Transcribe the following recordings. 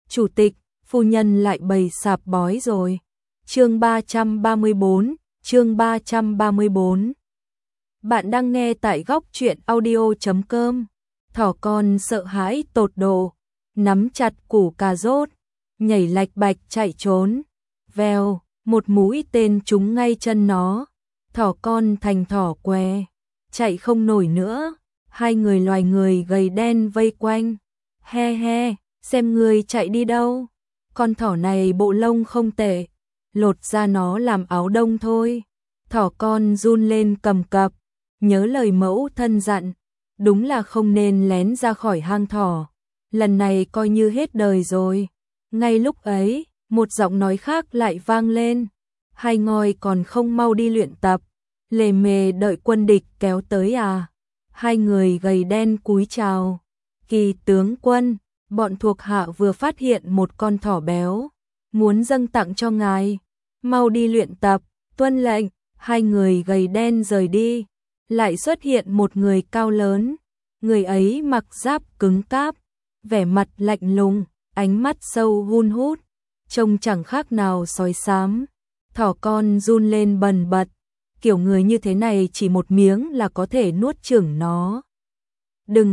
chủ tịch, phu nhân lại bày sạp bói rồi. Chương 334, chương 334. Bạn đang nghe tại góc truyện audio.com. Thỏ con sợ hãi tột độ, nắm chặt củ cà rốt, nhảy lạch bạch chạy trốn. Vèo, một mũi tên trúng ngay chân nó. Thỏ con thành thỏ què, chạy không nổi nữa. Hai người loài người gầy đen vây quanh. He he, xem người chạy đi đâu. Con thỏ này bộ lông không tệ, lột ra nó làm áo đông thôi. Thỏ con run lên cầm cập, nhớ lời mẫu thân dặn, đúng là không nên lén ra khỏi hang thỏ. Lần này coi như hết đời rồi. Ngay lúc ấy, một giọng nói khác lại vang lên. Hai ngôi còn không mau đi luyện tập, lề mề đợi quân địch kéo tới à? Hai người gầy đen cúi chào. Kỳ tướng quân, bọn thuộc hạ vừa phát hiện một con thỏ béo, muốn dâng tặng cho ngài. Mau đi luyện tập, tuân lệnh. Hai người gầy đen rời đi. Lại xuất hiện một người cao lớn. Người ấy mặc giáp cứng cáp, vẻ mặt lạnh lùng, ánh mắt sâu hun hút, trông chẳng khác nào sói xám. Thỏ con run lên bần bật, kiểu người như thế này chỉ một miếng là có thể nuốt chửng nó. Đừng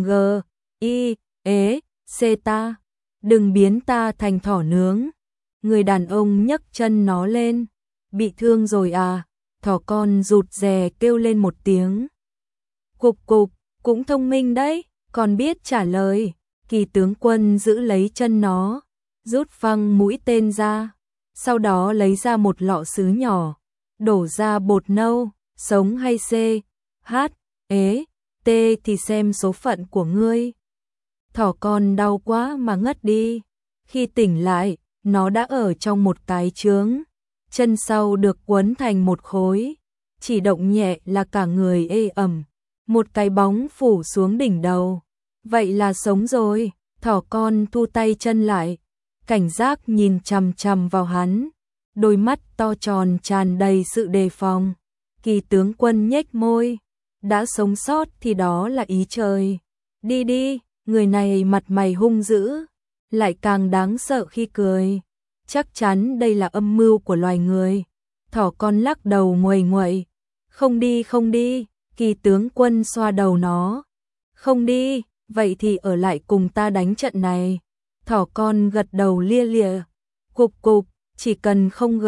xê ta, đừng biến ta thành thỏ nướng. Người đàn ông nhấc chân nó lên. Bị thương rồi à? Thỏ con rụt rè kêu lên một tiếng. Cục cục, cũng thông minh đấy, còn biết trả lời. Kỳ tướng quân giữ lấy chân nó, rút phăng mũi tên ra, sau đó lấy ra một lọ sứ nhỏ, đổ ra bột nâu, sống hay t thì xem số phận của ngươi. Thỏ con đau quá mà ngất đi. Khi tỉnh lại, nó đã ở trong một cái chướng, chân sau được quấn thành một khối, chỉ động nhẹ là cả người ê ẩm, một cái bóng phủ xuống đỉnh đầu. Vậy là sống rồi. Thỏ con thu tay chân lại, cảnh giác nhìn chằm chằm vào hắn, đôi mắt to tròn tràn đầy sự đề phòng. Kỳ tướng quân nhếch môi, đã sống sót thì đó là ý trời. Đi đi. Người này mặt mày hung dữ, lại càng đáng sợ khi cười. Chắc chắn đây là âm mưu của loài người. Thỏ con lắc đầu nguầy nguậy. Không đi, không đi. Kỳ tướng quân xoa đầu nó. Không đi, vậy thì ở lại cùng ta đánh trận này. Thỏ con gật đầu lia lịa. Cục cục, chỉ cần không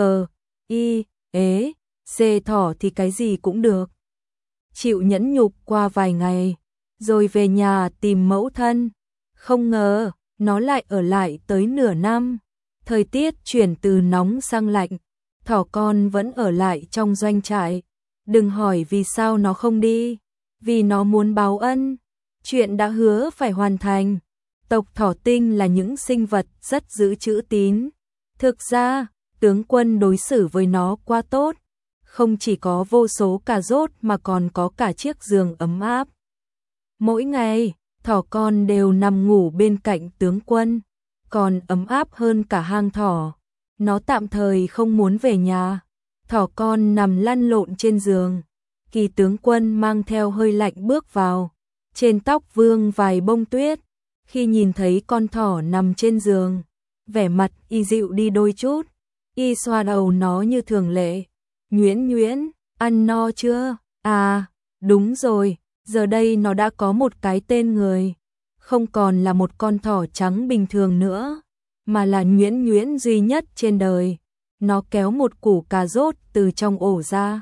xê thỏ thì cái gì cũng được. Chịu nhẫn nhục qua vài ngày, rồi về nhà tìm mẫu thân. Không ngờ, nó lại ở lại tới nửa năm. Thời tiết chuyển từ nóng sang lạnh, thỏ con vẫn ở lại trong doanh trại. Đừng hỏi vì sao nó không đi, vì nó muốn báo ân. Chuyện đã hứa phải hoàn thành. Tộc thỏ tinh là những sinh vật rất giữ chữ tín. Thực ra, tướng quân đối xử với nó quá tốt. Không chỉ có vô số cà rốt mà còn có cả chiếc giường ấm áp. Mỗi ngày, thỏ con đều nằm ngủ bên cạnh tướng quân, còn ấm áp hơn cả hang thỏ. Nó tạm thời không muốn về nhà. Thỏ con nằm lăn lộn trên giường. Kỳ tướng quân mang theo hơi lạnh bước vào. Trên tóc vương vài bông tuyết. Khi nhìn thấy con thỏ nằm trên giường, vẻ mặt y dịu đi đôi chút. Y xoa đầu nó như thường lệ. Nhuyễn nhuyễn, ăn no chưa? À, đúng rồi. Giờ đây nó đã có một cái tên người, không còn là một con thỏ trắng bình thường nữa, mà là Nhuyễn Nhuyễn duy nhất trên đời. Nó kéo một củ cà rốt từ trong ổ ra.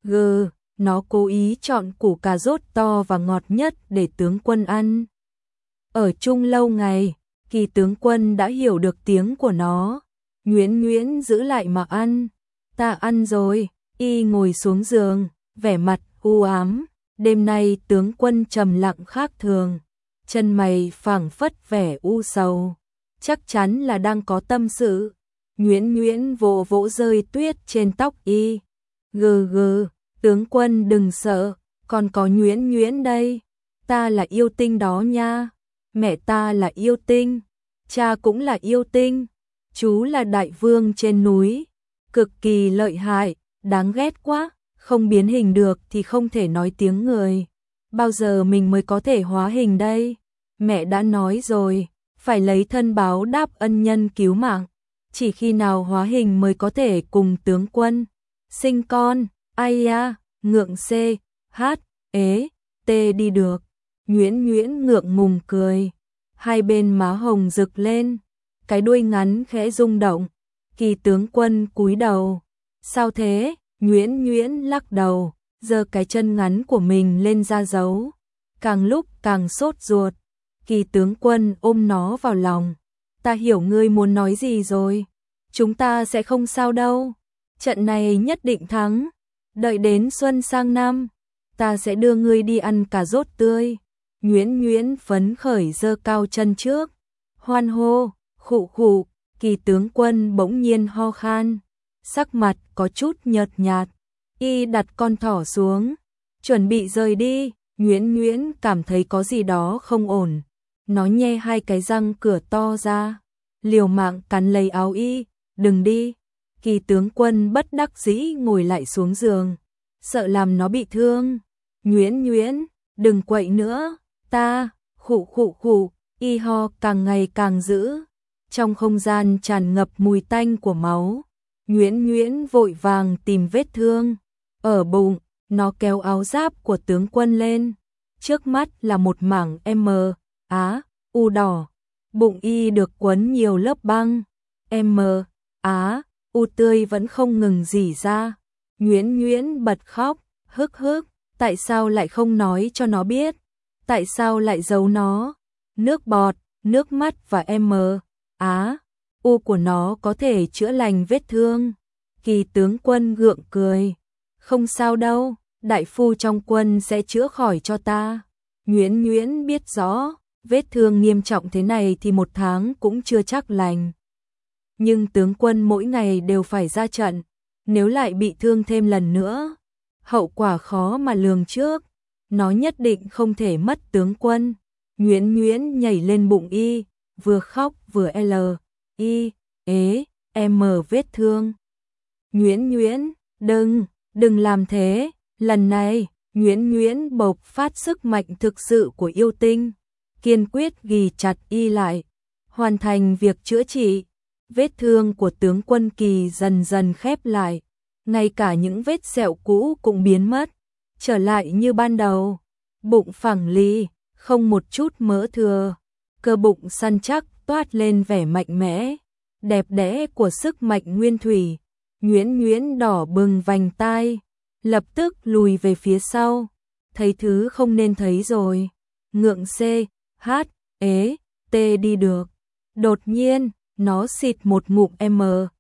Nó cố ý chọn củ cà rốt to và ngọt nhất để tướng quân ăn. Ở chung lâu ngày, Kỳ tướng quân đã hiểu được tiếng của nó. Nhuyễn Nhuyễn giữ lại mà ăn. Ta ăn rồi. Y ngồi xuống giường, vẻ mặt u ám. Đêm nay tướng quân trầm lặng khác thường, chân mày phảng phất vẻ u sầu, chắc chắn là đang có tâm sự. Nhuyễn Nhuyễn vỗ vỗ rơi tuyết trên tóc y. Tướng quân đừng sợ, còn có Nhuyễn Nhuyễn đây. Ta là yêu tinh đó nha. Mẹ ta là yêu tinh, cha cũng là yêu tinh, chú là đại vương trên núi, cực kỳ lợi hại, đáng ghét quá. Không biến hình được thì không thể nói tiếng người. Bao giờ mình mới có thể hóa hình đây? Mẹ đã nói rồi, phải lấy thân báo đáp ân nhân cứu mạng. Chỉ khi nào hóa hình mới có thể cùng tướng quân sinh con. Ai ya, ngượng c, hát, ế, tê đi được. Nguyễn Nguyễn ngượng ngùng cười. Hai bên má hồng rực lên. Cái đuôi ngắn khẽ rung động. Kỳ tướng quân cúi đầu. Sao thế? Nguyễn Nguyễn lắc đầu, giơ cái chân ngắn của mình lên ra dấu. Càng lúc càng sốt ruột. Kỳ tướng quân ôm nó vào lòng. Ta hiểu ngươi muốn nói gì rồi. Chúng ta sẽ không sao đâu. Trận này nhất định thắng. Đợi đến xuân sang năm, ta sẽ đưa ngươi đi ăn cà rốt tươi. Nguyễn Nguyễn phấn khởi giơ cao chân trước. Hoan hô, khụ khụ. Kỳ tướng quân bỗng nhiên ho khan. Sắc mặt có chút nhợt nhạt. Y đặt con thỏ xuống, chuẩn bị rời đi. Nguyễn Nguyễn cảm thấy có gì đó không ổn. Nó nhe hai cái răng cửa to ra, liều mạng cắn lấy áo Y. Đừng đi. Kỳ tướng quân bất đắc dĩ ngồi lại xuống giường, sợ làm nó bị thương. Nguyễn Nguyễn, đừng quậy nữa. Ta, khụ khụ khụ. Y ho càng ngày càng dữ. Trong không gian tràn ngập mùi tanh của máu. Nguyễn Nguyễn vội vàng tìm vết thương ở bụng. Nó kéo áo giáp của tướng quân lên. Trước mắt là một mảng M, Á, U đỏ. Bụng Y được quấn nhiều lớp băng. M, Á, U tươi vẫn không ngừng rỉ ra. Nguyễn Nguyễn bật khóc, hức hức. Tại sao lại không nói cho nó biết? Tại sao lại giấu nó? Nước bọt, nước mắt và M, Á, U của nó có thể chữa lành vết thương. Kỳ tướng quân gượng cười. Không sao đâu, đại phu trong quân sẽ chữa khỏi cho ta. Nguyễn Nguyễn biết rõ, vết thương nghiêm trọng thế này thì 1 tháng cũng chưa chắc lành. Nhưng tướng quân mỗi ngày đều phải ra trận, nếu lại bị thương thêm lần nữa, hậu quả khó mà lường trước. Nó nhất định không thể mất tướng quân. Nguyễn Nguyễn nhảy lên bụng Y, vừa khóc vừa L, I, ế, M vết thương. Nguyễn Nguyễn, đừng làm thế. Lần này, Nguyễn Nguyễn bộc phát sức mạnh thực sự của yêu tinh, kiên quyết ghì chặt Y lại, hoàn thành việc chữa trị. Vết thương của tướng quân Kỳ dần dần khép lại, ngay cả những vết sẹo cũ cũng biến mất, trở lại như ban đầu. Bụng phẳng lì, không một chút mỡ thừa, cơ bụng săn chắc toát lên vẻ mạnh mẽ, đẹp đẽ của sức mạnh nguyên thủy. Nguyễn Nguyễn đỏ bừng vành tai, lập tức lùi về phía sau, thấy thứ không nên thấy rồi. Ngượng c, hát, ế, tê đi được. Đột nhiên, nó xịt một ngụm M,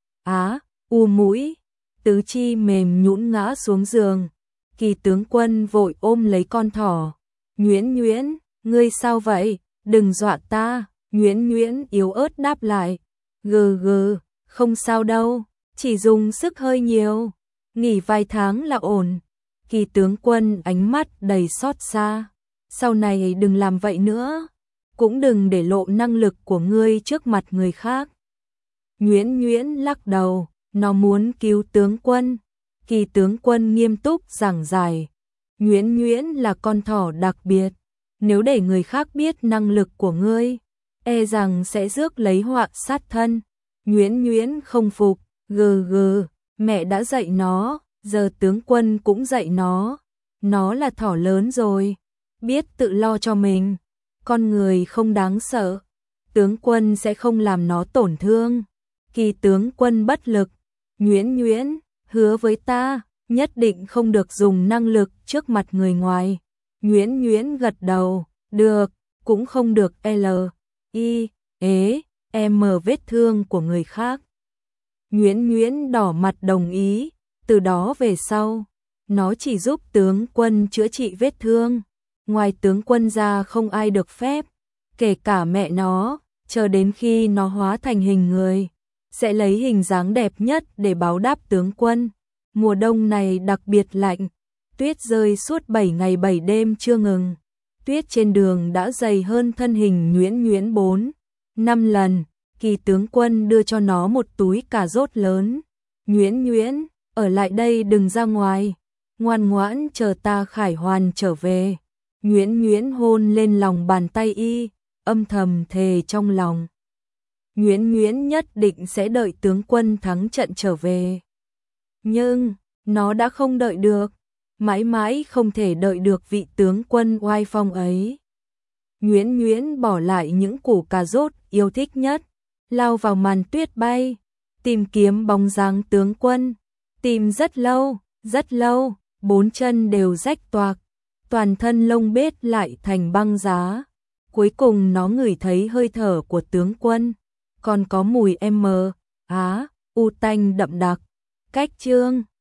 Á, U mũi, tứ chi mềm nhũn ngã xuống giường. Kỳ tướng quân vội ôm lấy con thỏ. Nguyễn Nguyễn, ngươi sao vậy? Đừng dọa ta. Nguyễn Nguyễn yếu ớt đáp lại. Gừ gừ, không sao đâu, chỉ dùng sức hơi nhiều. Nghỉ vài tháng là ổn. Kỳ tướng quân ánh mắt đầy xót xa. Sau này đừng làm vậy nữa, cũng đừng để lộ năng lực của ngươi trước mặt người khác. Nguyễn Nguyễn lắc đầu, nó muốn cứu tướng quân. Kỳ tướng quân nghiêm túc giảng giải. Nguyễn Nguyễn là con thỏ đặc biệt, nếu để người khác biết năng lực của ngươi, e rằng sẽ rước lấy họa sát thân. Nguyễn Nguyễn không phục, gừ gừ, mẹ đã dạy nó, giờ tướng quân cũng dạy nó. Nó là thỏ lớn rồi, biết tự lo cho mình. Con người không đáng sợ, tướng quân sẽ không làm nó tổn thương. Kỳ tướng quân bất lực. Nguyễn Nguyễn, hứa với ta, nhất định không được dùng năng lực trước mặt người ngoài. Nguyễn Nguyễn gật đầu, được, cũng không được L, I, ế, M vết thương của người khác. Nguyễn Nguyễn đỏ mặt đồng ý, từ đó về sau, nó chỉ giúp tướng quân chữa trị vết thương. Ngoài tướng quân ra không ai được phép, kể cả mẹ nó, chờ đến khi nó hóa thành hình người, sẽ lấy hình dáng đẹp nhất để báo đáp tướng quân. Mùa đông này đặc biệt lạnh, tuyết rơi suốt 7 ngày 7 đêm chưa ngừng. Tuyết trên đường đã dày hơn thân hình Nguyễn Nguyễn 4-5 lần. Kỳ tướng quân đưa cho nó một túi cà rốt lớn. Nguyễn Nguyễn, ở lại đây đừng ra ngoài, ngoan ngoãn chờ ta khải hoàn trở về. Nguyễn Nguyễn hôn lên lòng bàn tay Y, âm thầm thề trong lòng. Nguyễn Nguyễn nhất định sẽ đợi tướng quân thắng trận trở về. Nhưng, nó đã không đợi được, mãi mãi không thể đợi được vị tướng quân oai phong ấy. Nguyễn Nguyễn bỏ lại những củ cà rốt yêu thích nhất, lao vào màn tuyết bay, tìm kiếm bóng dáng tướng quân, tìm rất lâu, bốn chân đều rách toạc, toàn thân lông bết lại thành băng giá. Cuối cùng nó ngửi thấy hơi thở của tướng quân, còn có mùi u tanh đậm đặc. Cách chương